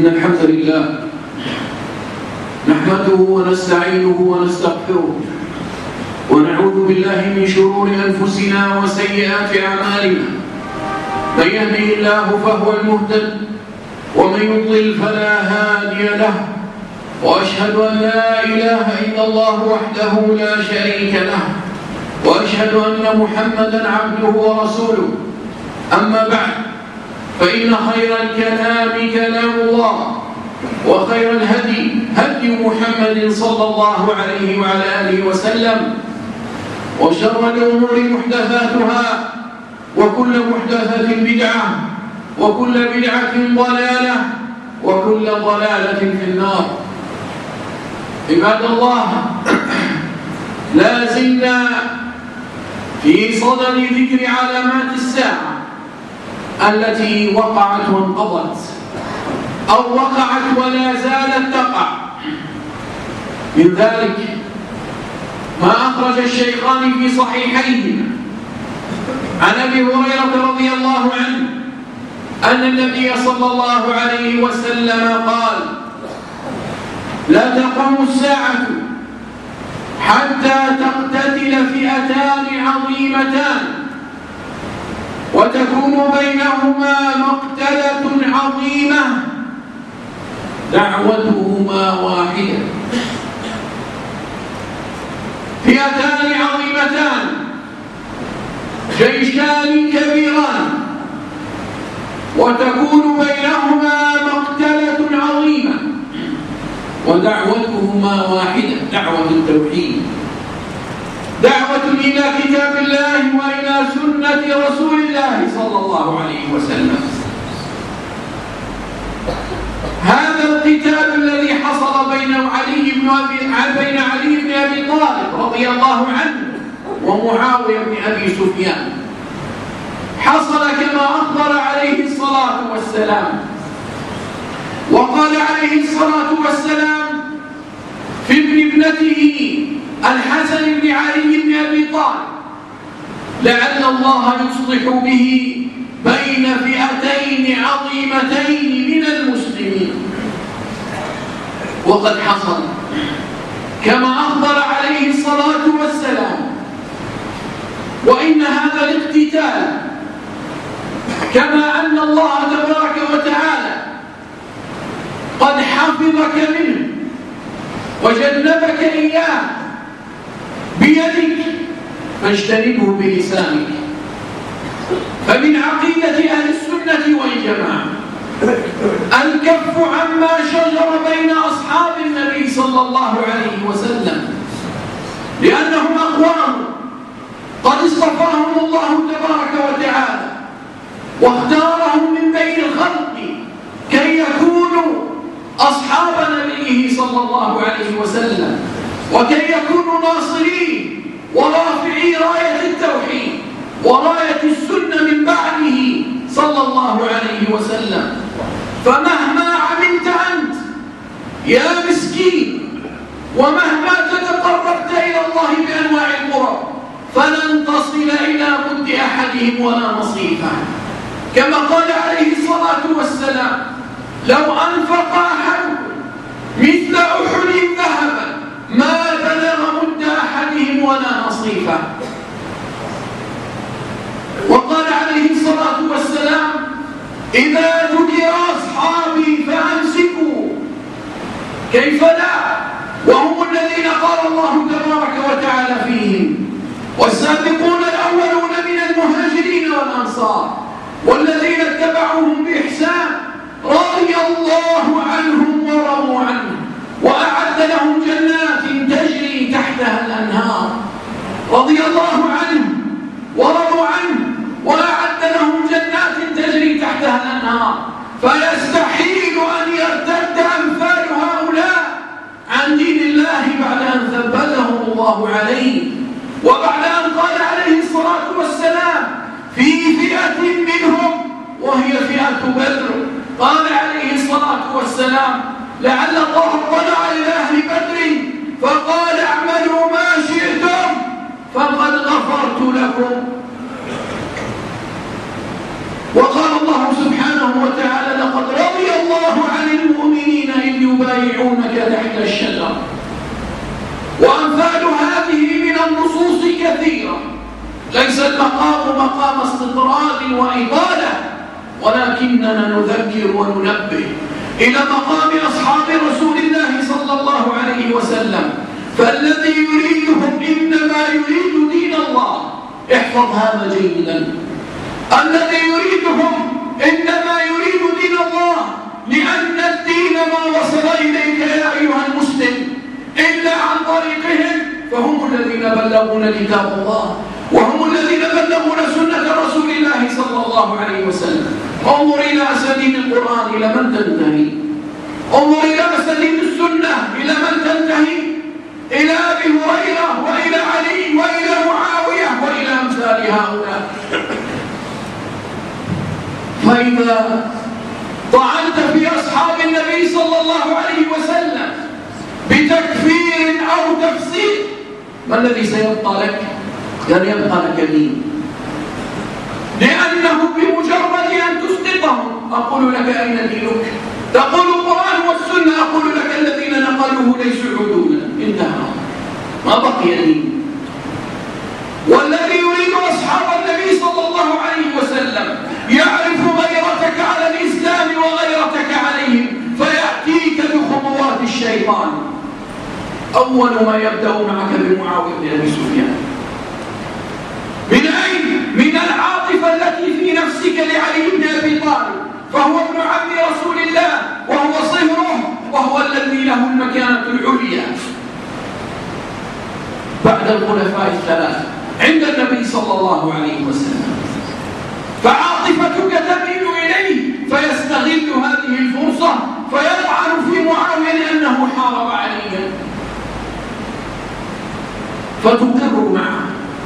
إن الحمد لله نحمده ونستعينه ونستغفره ونعوذ بالله من شرور أنفسنا وسيئات أعمالنا. من يهده الله فهو المهتد ومن يضلل فلا هادي له، وأشهد أن لا إله إلا الله وحده لا شريك له، وأشهد أن محمدًا عبده ورسوله. أما بعد، فإن خير الكلام كلام الله، وخير الهدي هدي محمد صلى الله عليه وعلى آله وسلم، وشر الأمور محدثاتها، وكل محدثة بدعة، وكل بدعة ضلالة، وكل ضلالة في النار. عباد الله، لا زلنا في صدد ذكر علامات الساعة التي وقعت وانقضت، أو وقعت ولا زالت تقع. من ذلك ما أخرج الشيخان في صحيحيهما عن أبي هريرة رضي الله عنه أن النبي صلى الله عليه وسلم قال: لا تقوم الساعة حتى تقتتل فئتان عظيمتان وتكون بينهما مقتلة عظيمة دعوتهما واحدة. فئتان عظيمتان، جيشان كبيران، وتكون بينهما مقتلة عظيمة ودعوتهما واحدة، دعوة التوحيد، دعوة إلى كتاب الله وإلى سنة رسول الله صلى الله عليه وسلم. هذا القتال الذي حصل بين علي بن أبي طالب رضي الله عنه ومعاوية بن أبي سفيان حصل كما أخبر عليه الصلاة والسلام. وقال عليه الصلاة والسلام في ابنته الحسن بن علي بن أبي طالب: لعل الله يصلح به بين فئتين عظيمتين من المسلمين. وقد حصل كما أخبر عليه الصلاة والسلام. وإن هذا الاقتتال كما أن الله تبارك وتعالى قد حفظك منه وجنبك إياه بيدك، فاجتنبه بلسانك. فمن عقيدة أهل السنة والجماعة الكف عما شجر بين أصحاب النبي صلى الله عليه وسلم، لأنهم أقوام قد اصطفاهم الله تبارك وتعالى واختارهم من بين الخلق كي يكونوا أصحاب نبيه صلى الله عليه وسلم، وكي يكونوا ناصرين ورافعي راية التوحيد وراية السنة من بعده صلى الله عليه وسلم. فمهما عملت أنت يا مسكين، ومهما تتقربت إلى الله بأنواع القرب، فلن تصل إلى مد أحدهم ولا نصيفه. كما قال عليه الصلاة والسلام: لو أنفق أحدكم مثل أحد ذهبا ما بلغ مد أحدهم ولا نصيفه. وقال عليه الصلاة والسلام: إذا ذكر أصحابي فأمسكوا. كيف لا وهم الذين قال الله تبارك وتعالى فيهم: والسابقون الأولون من المهاجرين والأنصار والذين اتبعوهم بإحسان رضي الله عنهم ورضوا عنه وأعد لهم جنات تجري تحتها الأنهار. رضي الله عنهم ورضوا عنه وأعد لهم جنات تجري تحتها الأنهار. فيستحيل أن يرتد أمثال هؤلاء عن دين الله بعد أن ثبتهم الله عليه، وبعد أن قال عليه الصلاة والسلام في فئة منهم وهي فئة بدر، قال عليه الصلاة والسلام: لعل الله اطلع إلى أهل بدر فقال: اعملوا ما شئتم فقد غفرت لكم. وقال الله سبحانه وتعالى: لقد رضي الله عن المؤمنين المقام مقام استطراد وإطالة، ولكننا نذكر وننبه إلى مقام أصحاب رسول الله صلى الله عليه وسلم. فالذي يريدهم إنما يريد دين الله. احفظ هذا جيدا. الذي يريدهم إنما يريد دين الله، لأن الدين ما وصل إليك يا أيها المسلم إلا عن طريقهم، فهم الذين بلغون كتاب الله، وهم الذين بلغون سنة رسول الله صلى الله عليه وسلم. انظر إلى أسانيد القرآن إلى من تنتهي، انظر إلى أسانيد السنة إلى من تنتهي، إلى أبي هريرة وإلى علي وإلى معاوية وإلى أمثال هؤلاء. فإذا طعنت في أصحاب النبي صلى الله عليه وسلم بتكفير أو تفسيق، ما الذي سيبقى لك؟ لن يبقى لك دين، لأنه بمجرد أن تسقطهم أقول لك أين دينك؟ تقول القرآن والسنة، أقول لك الذين نقلوه ليسوا عدولا، انتهى، ما بقي دين. والذي يريد أصحاب النبي صلى الله عليه وسلم يعرف غيرتك على الإسلام وغيرتك عليهم، فيأتيك بخطوات الشيطان. أول ما يبدأ معك بمعاوية بن أبي سفيان. من أين؟ من العاطفة التي في نفسك لعلي بن أبي طالب، فهو ابن عم رسول الله، وهو صهره، وهو الذي له المكانة العليا بعد الخلفاء الثلاثة عند النبي صلى الله عليه وسلم. فعاطفتك تميل إليه، فيستغل هذه الفرصة فيطعن في معاوية لأنه حارب عليا، فتقر معه.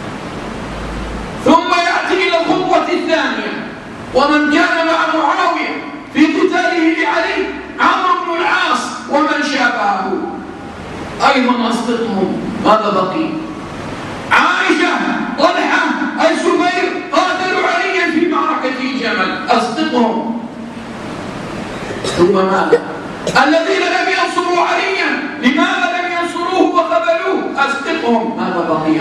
ثم يأتي إلى الخطوة الثانية، ومن كان مع معاوية في قتاله لعلي عمرو بن العاص ومن شابهه أيضا أسقطهم. ماذا بقي؟ عائشة، طلحة، الزبير قاتلوا عليا في معركة الجمل، أسقطهم. ثم ماذا؟ الذين لم ينصروا عليا، لماذا لم ينصروه وقبلوه؟ أسقطهم. ماذا بقي؟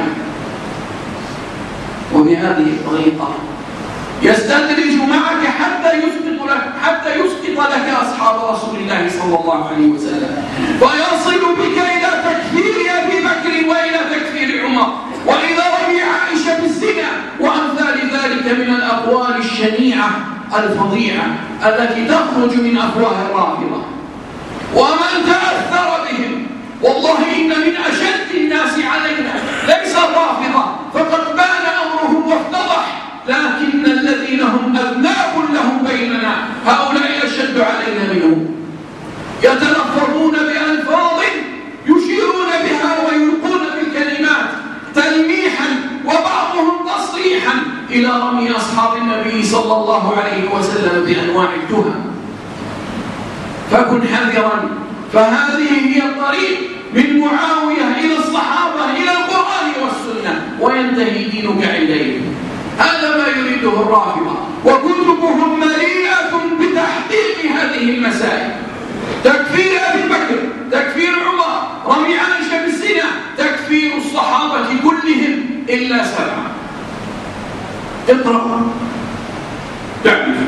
وبهذه الطريقة يستدرج معك حتى يسقط لك أصحاب رسول الله صلى الله عليه وسلم، ويصل بك إلى تكفير أبي بكر وإلى تكفير عمر وإلى رمي عائشة بالزنا وأمثال ذلك من الأقوال الشنيعة الفظيعة التي تخرج من أفواه الرافضة. ومن تأثر بهم، والله إن من أشد الناس علينا ليس الرافضة، فقد بان أمرهم وافتضح، لكن الذين هم أذناب لهم بيننا هؤلاء أشد علينا منهم. يتلفظون بألفاظ يشيرون بها ويلقون بالكلمات تلميحا وبعضهم تصريحا إلى رمي أصحاب النبي صلى الله عليه وسلم بأنواع التهم. فكن حذرا، فهذه هي الطريق من معاوية إلى الصحابة إلى القرآن والسنة، وينتهي دينك عندهم. هذا ما يريده الرافضة، وكتبهم مليئة بتحقيق هذه المسائل: تكفير أبي بكر، تكفير عمر، رمي عائشة بالزنا، تكفير الصحابة كلهم إلا 7. اقرأ تعرف.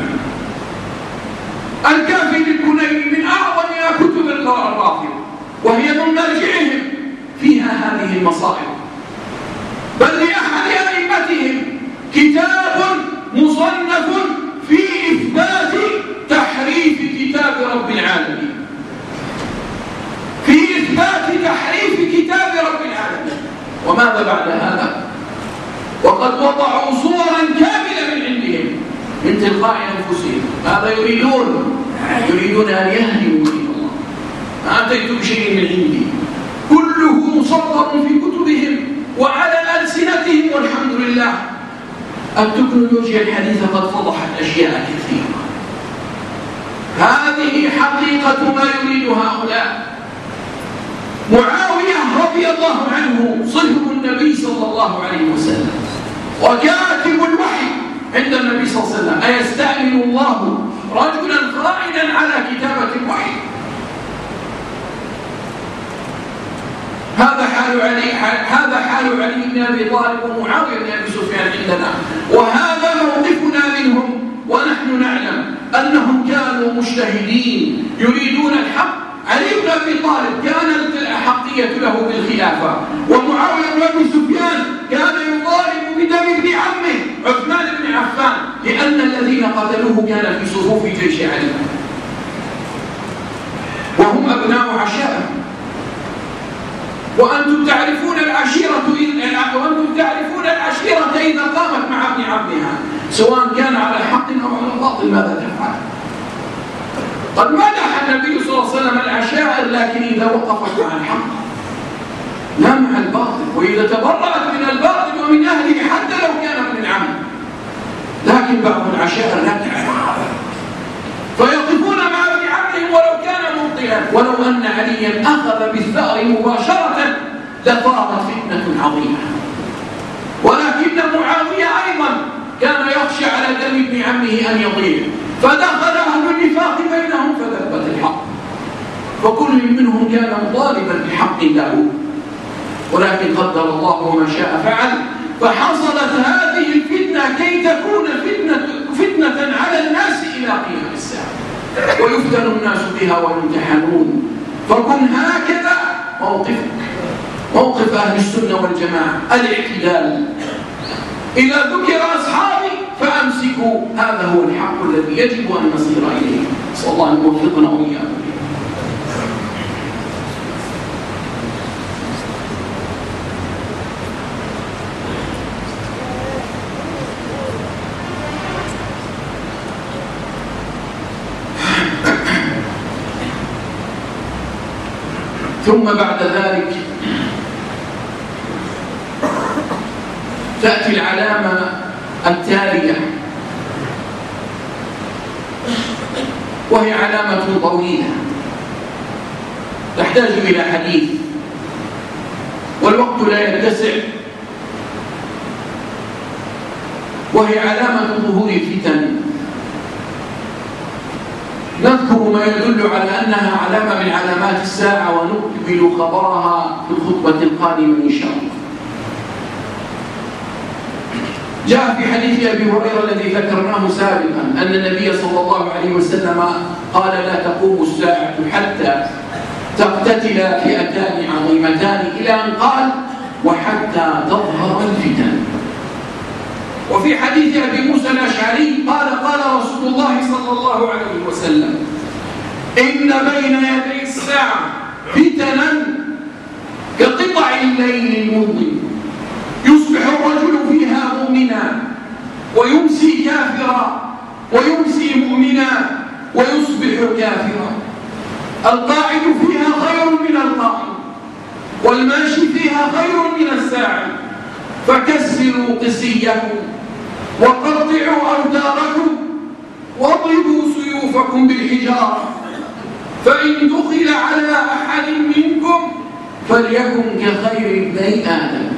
الكافي للكنيني من أعظم كتب الرافضة، وهي من مرجعهم فيها هذه المصائب. بل لأحد أئمتهم كتاب مصنف في إثبات تحريف كتاب رب العالمين، في إثبات تحريف كتاب رب العالمين. وماذا بعد هذا؟ وقد وضعوا صورا كاملة من عندهم من تلقاء أنفسهم. ماذا يريدون أن يهدموا دين الله. ما أتيت بشيء من عندي، كله مصور في كتبهم وعلى ألسنتهم، والحمد لله التكنولوجيا الحديثة قد فضحت أشياء كثيرة. هذه حقيقة ما يريد هؤلاء. معاوية رضي الله عنه صهر النبي صلى الله عليه وسلم وكاتب الوحي عند النبي صلى الله عليه وسلم. أيستأمن الله رجلا قائدا على كتابة الوحي؟ هذا حال هذا حال علي بن أبي طالب ومعاوية بن أبي سفيان عندنا، وهذا موقفنا منهم، ونحن نعلم أنهم كانوا مجتهدين يريدون الحق. علي بن أبي طالب كانت الأحقية له بالخلافة، ومعاوية بن أبي سفيان كان يطالب بدم ابن عمه عثمان بن عفان، لأن الذين قتلوه كان في صفوف جيش علي، وهم أبناء عشائر. وأنتم تعرفون العشيرة إذا قامت مع ابن عمها سواء كان على حق أو على باطل ماذا تفعل؟ قد مدح النبي صلى الله عليه وسلم العشائر، لكن إذا وقفت مع الحق لا مع الباطل، وإذا تبرأت من الباطل ومن أهله حتى لو كان من العم. لكن بعض العشائر لا تعرف فيقفون مع ابن عمهم ولو كان مبطلا. ولو أن عليا أخذ بالثأر مباشرة لصارت فتنة عظيمة، ولكن معاوية أيضا كان يخشى على دم ابن عمه أن يضيع، فدخل أهل النفاق بينهم فثبت الحق، فكل منهم كان مطالبا بحق له، ولكن قدر الله وما شاء فعل. فحصلت هذه الفتنة كي تكون فتنة على الناس إلى قيام الساعة، ويفتن الناس بها ويمتحنون. فكن هكذا موقفك، موقف أهل السنة والجماعة، الاعتدال. إذا ذكر أصحابي فأمسكوا، هذا هو الحق الذي يجب أن نصير إليه. صلى الله أن يوفقنا وإياكم. ثم بعد ذلك تأتي العلامة التالية، وهي علامة طويلة تحتاج إلى حديث، والوقت لا يتسع، وهي علامة ظهور الفتن. نذكر ما يدل على أنها علامة من علامات الساعة، ونقبل خبرها في الخطبة القادمة إن شاء الله. جاء في حديث أبي هريرة الذي ذكرناه سابقا أن النبي صلى الله عليه وسلم قال: لا تقوم الساعة حتى تقتتل فئتان عظيمتان، إلى أن قال: وحتى تظهر الفتن. وفي حديث أبي موسى الأشعري قال: قال رسول الله صلى الله عليه وسلم: إن بين يدي الساعة فتنا كقطع الليل المظلم، يصبح الرجل فيها مؤمنا ويمسي كافرا، ويمسي مؤمنا ويصبح كافرا، القاعد فيها خير من القائم، والماشي فيها خير من الساعي، فكسروا قسيكم وقطعوا أوتاركم واضربوا سيوفكم بالحجارة، فإن دخل على أحد منكم فليكن كخير ابني آدم.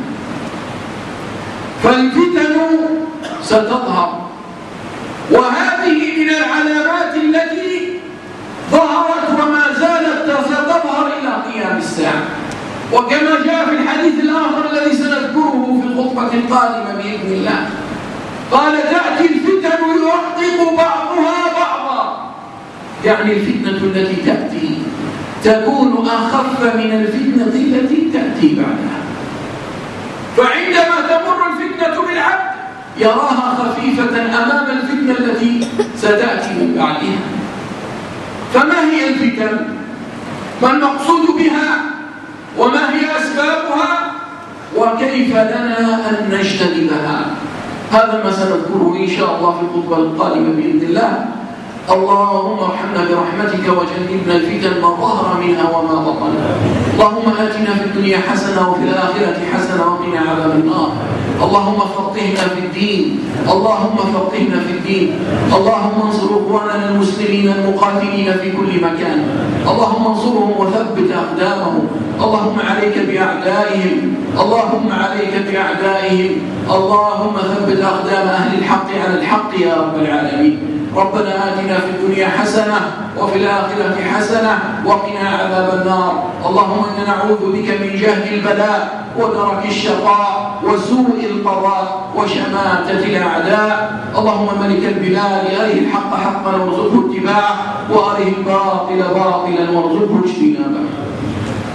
فالفتن ستظهر، وهذه من العلامات التي ظهرت وما زالت ستظهر إلى قيام الساعة. وكما جاء في الحديث الآخر الذي سنذكره في الخطبة القادمة بإذن الله، قال: تأتي الفتن يرقق بعضها بعضا، يعني الفتنة التي تأتي تكون أخف من الفتنة التي تأتي بعدها. فعندما تمر الفتنة بالعبد يراها خفيفة أمام الفتنة التي ستأتي من بعدها. فما هي الفتن؟ ما المقصود بها؟ وما هي أسبابها؟ وكيف لنا أن نجتنبها؟ هذا ما سنذكره إن شاء الله في الخطبة القادمة بإذن الله. اللهم ارحمنا برحمتك وجنبنا الفتن ما ظهر منها وما بطن. اللهم آتنا في الدنيا حسنة وفي الآخرة حسنة وقنا عذاب النار. اللهم فقهنا في الدين، اللهم فقهنا في الدين. اللهم انصر اخواننا المسلمين المقاتلين في كل مكان، اللهم انصرهم وثبت أقدامهم. اللهم عليك بأعدائهم، اللهم عليك بأعدائهم. اللهم ثبت أقدام أهل الحق على الحق يا رب العالمين. ربنا آتنا في الدنيا حسنة وفي الآخرة حسنة وقنا عذاب النار. اللهم إنا نعوذ بك من جهد البلاء ودرك الشقاء وسوء القضاء وشماتة الأعداء. اللهم ملك البلاد أره الحق حقا وارزقه اتباعه وأره الباطل باطلا وارزقه اجتنابه.